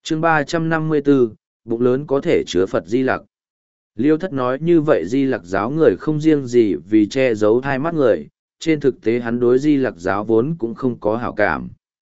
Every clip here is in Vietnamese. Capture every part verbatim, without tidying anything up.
chương ba trăm năm mươi bốn, bụng lớn có thể chứa Phật Di Lặc. Liêu Thất nói như vậy Di Lặc giáo người không riêng gì vì che giấu hai mắt người, trên thực tế hắn đối Di Lặc giáo vốn cũng không có hảo cảm.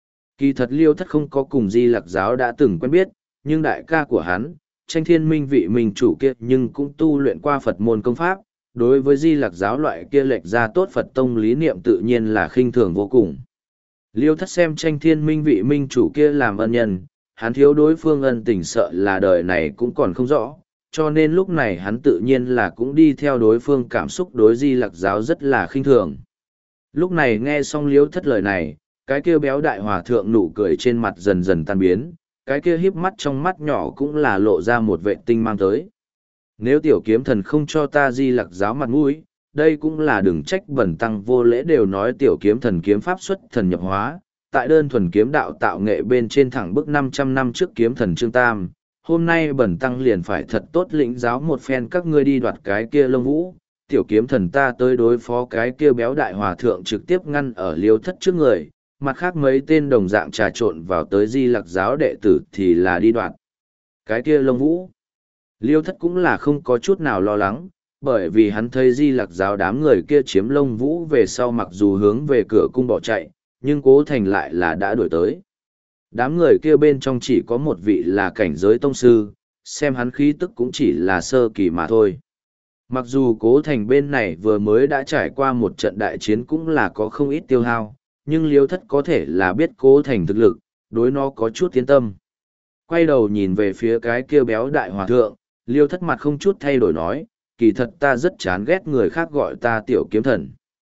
Kỳ thật Liêu Thất không có cùng Di Lặc giáo đã từng quen biết, nhưng đại ca của hắn, Tranh Thiên Minh vị minh chủ kia nhưng cũng tu luyện qua Phật môn công pháp, đối với Di Lặc giáo loại kia lệch ra tốt Phật tông lý niệm tự nhiên là khinh thường vô cùng. Liêu Thất xem Tranh Thiên Minh vị minh chủ kia làm ân nhân, hắn thiếu đối phương ân tình sợ là đời này cũng còn không rõ, cho nên lúc này hắn tự nhiên là cũng đi theo đối phương cảm xúc đối Di Lặc giáo rất là khinh thường. Lúc này nghe xong Liêu Thất lời này, cái kia béo đại hòa thượng nụ cười trên mặt dần dần tan biến, cái kia híp mắt trong mắt nhỏ cũng là lộ ra một vệ tinh mang tới. Nếu tiểu kiếm thần không cho ta Di Lặc giáo mặt mũi, đây cũng là đừng trách bẩn tăng vô lễ đều nói tiểu kiếm thần kiếm pháp xuất thần nhập hóa, tại đơn thuần kiếm đạo tạo nghệ bên trên thẳng bức năm trăm năm trước kiếm thần Trương Tam, hôm nay bẩn tăng liền phải thật tốt lĩnh giáo một phen các ngươi đi đoạt cái kia lông vũ, tiểu kiếm thần ta tới đối phó cái kia béo đại hòa thượng trực tiếp ngăn ở Liêu Thất trước người, mặt khác mấy tên đồng dạng trà trộn vào tới Di Lặc giáo đệ tử thì là đi đoạt cái kia lông vũ. Liêu Thất cũng là không có chút nào lo lắng, bởi vì hắn thấy Di Lặc giáo đám người kia chiếm lông vũ về sau mặc dù hướng về cửa cung bỏ chạy, nhưng Cố Thành lại là đã đuổi tới. Đám người kia bên trong chỉ có một vị là cảnh giới tông sư, xem hắn khí tức cũng chỉ là sơ kỳ mà thôi. Mặc dù Cố Thành bên này vừa mới đã trải qua một trận đại chiến cũng là có không ít tiêu hao, nhưng Liêu Thất có thể là biết Cố Thành thực lực, đối nó có chút tiến tâm. Quay đầu nhìn về phía cái kia béo đại hòa thượng, Liêu Thất mặt không chút thay đổi nói, kỳ thật ta rất chán ghét người khác gọi ta tiểu kiếm thần.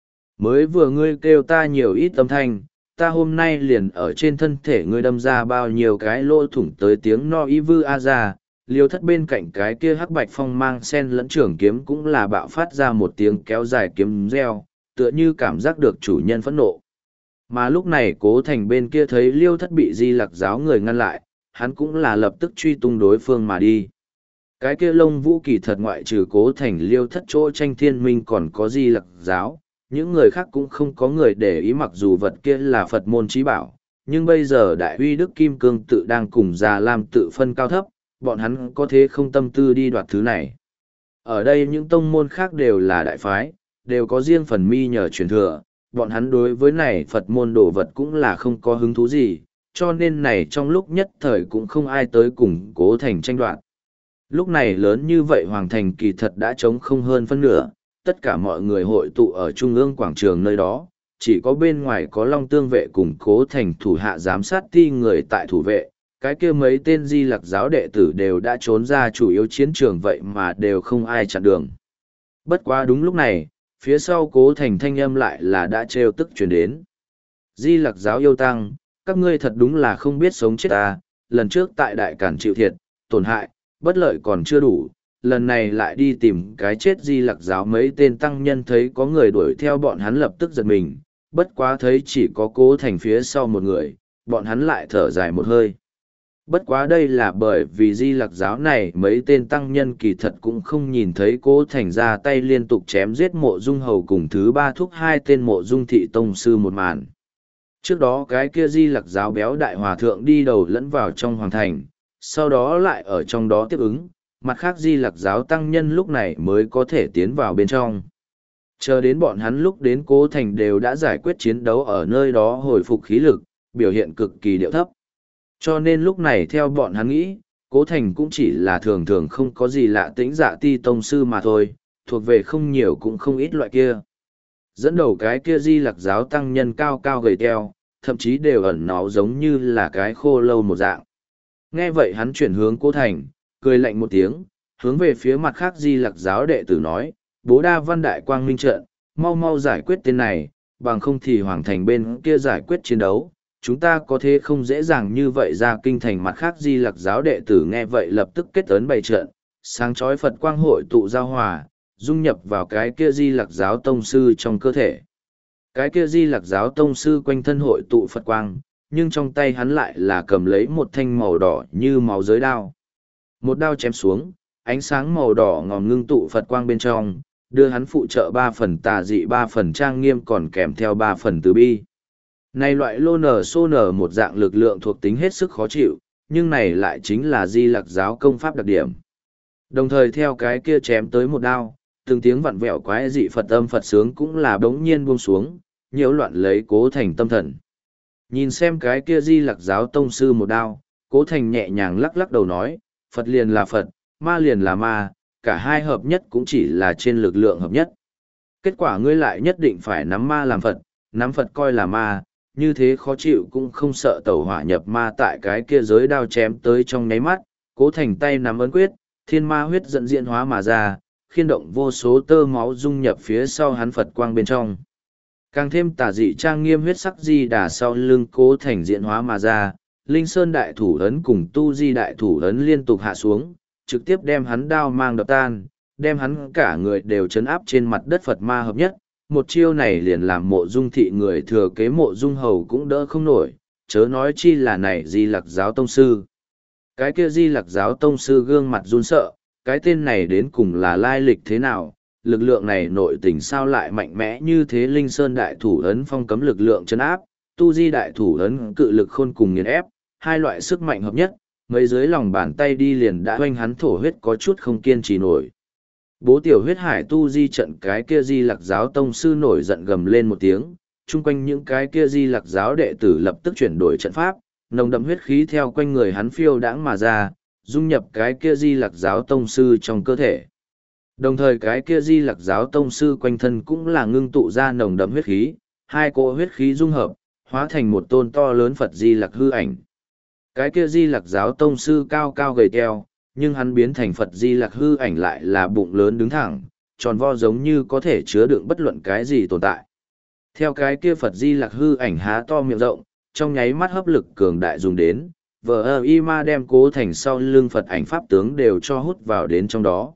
Mới vừa ngươi kêu ta nhiều ít âm thanh, ta hôm nay liền ở trên thân thể ngươi đâm ra bao nhiêu cái lỗ thủng tới tiếng no y vư a ra. Liêu Thất bên cạnh cái kia hắc bạch phong mang sen lẫn trưởng kiếm cũng là bạo phát ra một tiếng kéo dài kiếm reo, tựa như cảm giác được chủ nhân phẫn nộ. Mà lúc này Cố Thành bên kia thấy Liêu Thất bị Di Lặc giáo người ngăn lại, hắn cũng là lập tức truy tung đối phương mà đi. Cái kia lông vũ kỳ thật ngoại trừ Cố Thành Liêu Thất chỗ Tranh Thiên Minh còn có Di Lặc giáo, những người khác cũng không có người để ý mặc dù vật kia là Phật môn trí bảo, nhưng bây giờ Đại Uy Đức Kim Cương tự đang cùng Già Lam tự phân cao thấp, bọn hắn có thế không tâm tư đi đoạt thứ này. Ở đây những tông môn khác đều là đại phái, đều có riêng phần mi nhờ truyền thừa, bọn hắn đối với này Phật môn đồ vật cũng là không có hứng thú gì, cho nên này trong lúc nhất thời cũng không ai tới cùng Cố Thành tranh đoạt. Lúc này lớn như vậy Hoàng Thành kỳ thật đã trống không hơn phân nửa, tất cả mọi người hội tụ ở trung ương quảng trường nơi đó, chỉ có bên ngoài có Long Tương vệ cùng Cố Thành thủ hạ giám sát ti người tại thủ vệ, cái kia mấy tên Di Lặc giáo đệ tử đều đã trốn ra chủ yếu chiến trường vậy mà đều không ai chặn đường. Bất quá đúng lúc này, phía sau Cố Thành thanh âm lại là đã trêu tức truyền đến. Di Lặc giáo yêu tăng, các ngươi thật đúng là không biết sống chết ta, lần trước tại Đại Cản chịu thiệt, tổn hại, bất lợi còn chưa đủ, lần này lại đi tìm cái chết Di Lặc giáo mấy tên tăng nhân thấy có người đuổi theo bọn hắn lập tức giật mình, bất quá thấy chỉ có Cố Thành phía sau một người, bọn hắn lại thở dài một hơi. Bất quá đây là bởi vì Di Lặc giáo này mấy tên tăng nhân kỳ thật cũng không nhìn thấy Cố Thành ra tay liên tục chém giết Mộ Dung Hầu cùng thứ ba thúc hai tên Mộ Dung thị tông sư một màn. Trước đó cái kia Di Lặc giáo béo đại hòa thượng đi đầu lẫn vào trong hoàng thành, sau đó lại ở trong đó tiếp ứng, mặt khác Di Lặc giáo tăng nhân lúc này mới có thể tiến vào bên trong. Chờ đến bọn hắn lúc đến Cố Thành đều đã giải quyết chiến đấu ở nơi đó hồi phục khí lực, biểu hiện cực kỳ điệu thấp. Cho nên lúc này theo bọn hắn nghĩ, Cố Thành cũng chỉ là thường thường không có gì lạ tĩnh dạ ti tông sư mà thôi, thuộc về không nhiều cũng không ít loại kia. Dẫn đầu cái kia Di Lặc giáo tăng nhân cao cao gầy teo, thậm chí đều ẩn náu giống như là cái khô lâu một dạng. Nghe vậy hắn chuyển hướng Cố Thành, cười lạnh một tiếng, hướng về phía mặt khác Di Lặc giáo đệ tử nói, bố đa văn đại quang minh trận, mau mau giải quyết tên này, bằng không thì hoàng thành bên kia giải quyết chiến đấu, chúng ta có thế không dễ dàng như vậy ra kinh thành. Mặt khác Di Lặc giáo đệ tử nghe vậy lập tức kết ấn bày trận, sáng chói Phật quang hội tụ giao hòa, dung nhập vào cái kia Di Lặc giáo tông sư trong cơ thể. Cái kia Di Lặc giáo tông sư quanh thân hội tụ Phật quang, nhưng trong tay hắn lại là cầm lấy một thanh màu đỏ như máu giới đao. Một đao chém xuống, ánh sáng màu đỏ ngòm ngưng tụ Phật quang bên trong, đưa hắn phụ trợ ba phần tà dị ba phần trang nghiêm còn kèm theo ba phần từ bi. Này loại lô nở xô nở một dạng lực lượng thuộc tính hết sức khó chịu, nhưng này lại chính là di lặc giáo công pháp đặc điểm. Đồng thời theo cái kia chém tới một đao, từng tiếng vặn vẹo quái dị Phật âm Phật sướng cũng là bỗng nhiên buông xuống, nhiễu loạn lấy Cố Thành tâm thần. Nhìn xem cái kia di lặc giáo tông sư một đao, Cố Thành nhẹ nhàng lắc lắc đầu nói, Phật liền là Phật, ma liền là ma, cả hai hợp nhất cũng chỉ là trên lực lượng hợp nhất. Kết quả ngươi lại nhất định phải nắm ma làm Phật, nắm Phật coi là ma, như thế khó chịu cũng không sợ tẩu hỏa nhập ma tại cái kia giới đao chém tới trong nháy mắt, Cố Thành tay nắm ấn quyết, thiên ma huyết dẫn diễn hóa mà ra, khiên động vô số tơ máu dung nhập phía sau hắn Phật quang bên trong. Càng thêm tà dị trang nghiêm huyết sắc di đà sau lưng Cố Thành diễn hóa mà ra, Linh Sơn đại thủ ấn cùng Tu Di đại thủ ấn liên tục hạ xuống, trực tiếp đem hắn đao mang đập tan, đem hắn cả người đều chấn áp trên mặt đất Phật ma hợp nhất. Một chiêu này liền làm Mộ Dung thị người thừa kế Mộ Dung hầu cũng đỡ không nổi, chớ nói chi là này Di Lặc giáo tông sư. Cái kia Di Lặc giáo tông sư gương mặt run sợ, cái tên này đến cùng là lai lịch thế nào, lực lượng này nội tình sao lại mạnh mẽ như thế. Linh Sơn đại thủ ấn phong cấm lực lượng chấn áp, Tu Di đại thủ ấn cự lực khôn cùng nghiền ép, hai loại sức mạnh hợp nhất, mấy dưới lòng bàn tay đi liền đã hoanh hắn thổ huyết có chút không kiên trì nổi. Bố tiểu huyết hải Tu Di trận cái kia Di Lặc giáo tông sư nổi giận gầm lên một tiếng, chung quanh những cái kia Di Lặc giáo đệ tử lập tức chuyển đổi trận pháp, nồng đậm huyết khí theo quanh người hắn phiêu đãng mà ra, dung nhập cái kia Di Lặc giáo tông sư trong cơ thể. Đồng thời cái kia Di Lặc giáo tông sư quanh thân cũng là ngưng tụ ra nồng đậm huyết khí, hai cỗ huyết khí dung hợp, hóa thành một tôn to lớn Phật Di Lặc hư ảnh. Cái kia Di Lặc giáo tông sư cao cao gầy teo, nhưng hắn biến thành Phật Di Lặc hư ảnh lại là bụng lớn đứng thẳng, tròn vo giống như có thể chứa đựng bất luận cái gì tồn tại. Theo cái kia Phật Di Lặc hư ảnh há to miệng rộng, trong nháy mắt hấp lực cường đại dùng đến, vờ ơ y ma đem Cố Thành sau lưng Phật ảnh pháp tướng đều cho hút vào đến trong đó.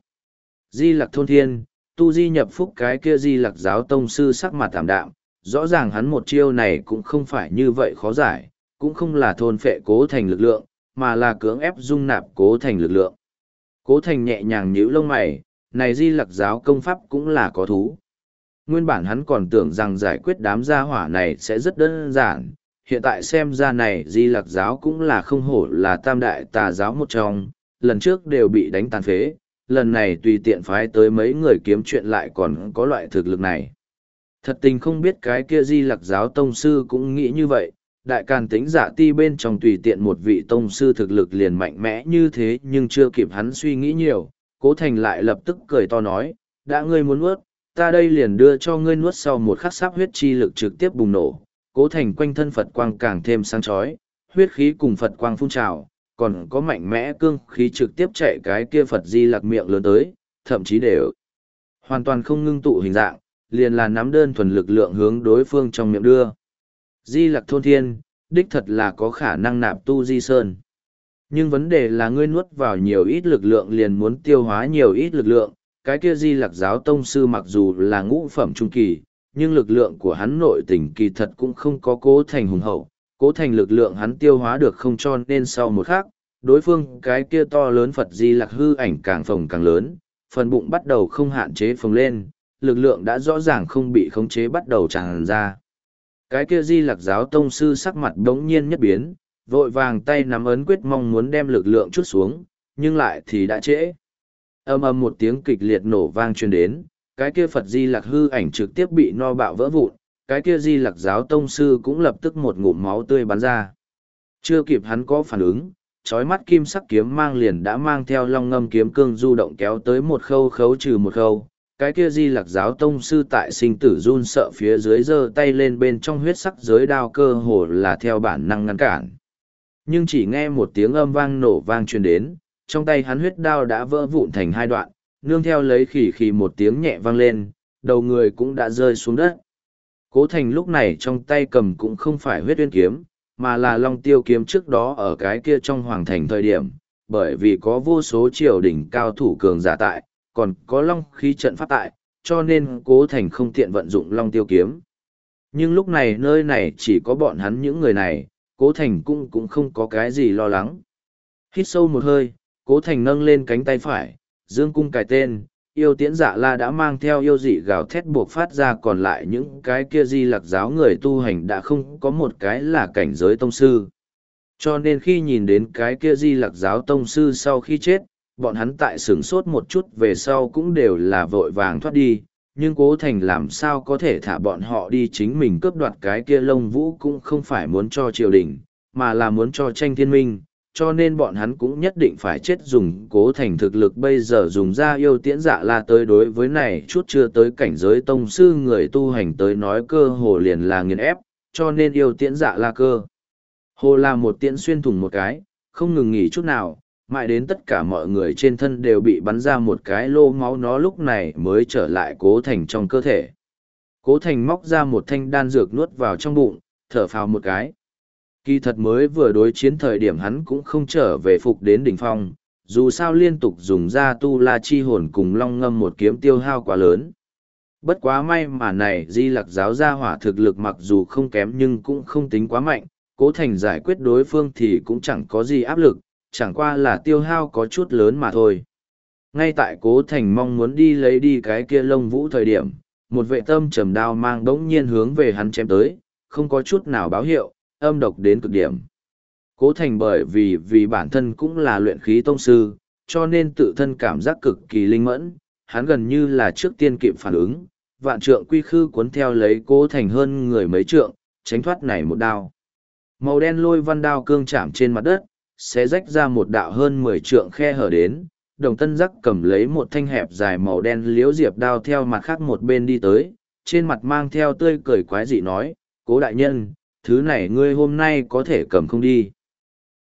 Di Lặc thôn thiên, Tu Di nhập phúc cái kia Di Lặc giáo tông sư sắc mặt tạm đạm, rõ ràng hắn một chiêu này cũng không phải như vậy khó giải, cũng không là thôn phệ Cố Thành lực lượng, mà là cưỡng ép dung nạp Cố Thành lực lượng. Cố Thành nhẹ nhàng nhíu lông mày, này Di Lặc giáo công pháp cũng là có thú. Nguyên bản hắn còn tưởng rằng giải quyết đám gia hỏa này sẽ rất đơn giản, hiện tại xem ra này Di Lặc giáo cũng là không hổ là tam đại tà giáo một trong, lần trước đều bị đánh tàn phế, lần này tùy tiện phái tới mấy người kiếm chuyện lại còn có loại thực lực này. Thật tình không biết cái kia Di Lặc giáo tông sư cũng nghĩ như vậy, đại càn tính giả ti bên trong tùy tiện một vị tông sư thực lực liền mạnh mẽ như thế, nhưng chưa kịp hắn suy nghĩ nhiều, Cố Thành lại lập tức cười to nói, đã ngươi muốn nuốt, ta đây liền đưa cho ngươi nuốt. Sau một khắc sáp huyết chi lực trực tiếp bùng nổ, Cố Thành quanh thân Phật quang càng thêm sáng chói, huyết khí cùng Phật quang phun trào, còn có mạnh mẽ cương khí trực tiếp chạy cái kia Phật Di Lặc miệng lớn tới, thậm chí đều hoàn toàn không ngưng tụ hình dạng, liền là nắm đơn thuần lực lượng hướng đối phương trong miệng đưa. Di Lặc thôn thiên, đích thật là có khả năng nạp Tu Di Sơn. Nhưng vấn đề là ngươi nuốt vào nhiều ít lực lượng liền muốn tiêu hóa nhiều ít lực lượng, cái kia Di Lặc giáo tông sư mặc dù là ngũ phẩm trung kỳ, nhưng lực lượng của hắn nội tình kỳ thật cũng không có Cố Thành hùng hậu, Cố Thành lực lượng hắn tiêu hóa được không, cho nên sau một khắc, đối phương cái kia to lớn Phật Di Lặc hư ảnh càng phồng càng lớn, phần bụng bắt đầu không hạn chế phồng lên, lực lượng đã rõ ràng không bị khống chế bắt đầu tràn ra. Cái kia Di Lặc giáo tông sư sắc mặt đống nhiên nhất biến, vội vàng tay nắm ấn quyết mong muốn đem lực lượng chút xuống, nhưng lại thì đã trễ. Âm âm một tiếng kịch liệt nổ vang truyền đến, cái kia Phật Di Lặc hư ảnh trực tiếp bị no bạo vỡ vụn, cái kia Di Lặc giáo tông sư cũng lập tức một ngụm máu tươi bắn ra. Chưa kịp hắn có phản ứng, chói mắt kim sắc kiếm mang liền đã mang theo long ngâm kiếm cương du động kéo tới một khâu khấu trừ một khâu. Cái kia Di Lặc giáo tông sư tại sinh tử run sợ phía dưới giơ tay lên bên trong huyết sắc giới đao cơ hồ là theo bản năng ngăn cản. Nhưng chỉ nghe một tiếng âm vang nổ vang truyền đến, trong tay hắn huyết đao đã vỡ vụn thành hai đoạn, nương theo lấy khỉ khỉ một tiếng nhẹ vang lên, đầu người cũng đã rơi xuống đất. Cố Thành lúc này trong tay cầm cũng không phải huyết uyên kiếm, mà là long tiêu kiếm trước đó ở cái kia trong hoàng thành thời điểm, bởi vì có vô số triều đỉnh cao thủ cường giả tại, còn có long khí trận pháp tại, cho nên Cố Thành không tiện vận dụng long tiêu kiếm. Nhưng lúc này nơi này chỉ có bọn hắn những người này, Cố Thành cũng cũng không có cái gì lo lắng. Hít sâu một hơi, Cố Thành nâng lên cánh tay phải, dương cung cài tên, yêu tiễn dạ la đã mang theo yêu dị gào thét buộc phát ra, còn lại những cái kia Di Lặc giáo người tu hành đã không có một cái là cảnh giới tông sư. Cho nên khi nhìn đến cái kia Di Lặc giáo tông sư sau khi chết, bọn hắn tại sửng sốt một chút về sau cũng đều là vội vàng thoát đi, nhưng Cố Thành làm sao có thể thả bọn họ đi, chính mình cướp đoạt cái kia lông vũ cũng không phải muốn cho triều đình, mà là muốn cho tranh thiên minh, cho nên bọn hắn cũng nhất định phải chết, dùng Cố Thành thực lực bây giờ dùng ra yêu tiễn dạ la tới đối với này chút chưa tới cảnh giới tông sư người tu hành tới nói cơ hồ liền là nghiền ép, cho nên yêu tiễn dạ la cơ. Hồ là một tiễn xuyên thủng một cái, không ngừng nghỉ chút nào, mãi đến tất cả mọi người trên thân đều bị bắn ra một cái lô máu, nó lúc này mới trở lại Cố Thành trong cơ thể. Cố Thành móc ra một thanh đan dược nuốt vào trong bụng, thở phào một cái. Kỳ thật mới vừa đối chiến thời điểm hắn cũng không trở về phục đến đỉnh phong, dù sao liên tục dùng ra tu la chi hồn cùng long ngâm một kiếm tiêu hao quá lớn. Bất quá may mà này Di Lặc giáo gia hỏa thực lực mặc dù không kém nhưng cũng không tính quá mạnh, Cố Thành giải quyết đối phương thì cũng chẳng có gì áp lực, chẳng qua là tiêu hao có chút lớn mà thôi. Ngay tại Cố Thành mong muốn đi lấy đi cái kia lông vũ thời điểm, một vệ tâm trầm đao mang đống nhiên hướng về hắn chém tới, không có chút nào báo hiệu, âm độc đến cực điểm. Cố Thành bởi vì vì bản thân cũng là luyện khí tông sư, cho nên tự thân cảm giác cực kỳ linh mẫn, hắn gần như là trước tiên kịp phản ứng, vạn trượng quy khư cuốn theo lấy Cố Thành hơn người mấy trượng, tránh thoát này một đao. Màu đen lôi văn đao cương chạm trên mặt đất, sẽ rách ra một đạo hơn mười trượng khe hở đến, Đồng Tân Giác cầm lấy một thanh hẹp dài màu đen liễu diệp đao theo mặt khác một bên đi tới, trên mặt mang theo tươi cười quái dị nói, Cố đại nhân, thứ này ngươi hôm nay có thể cầm không đi.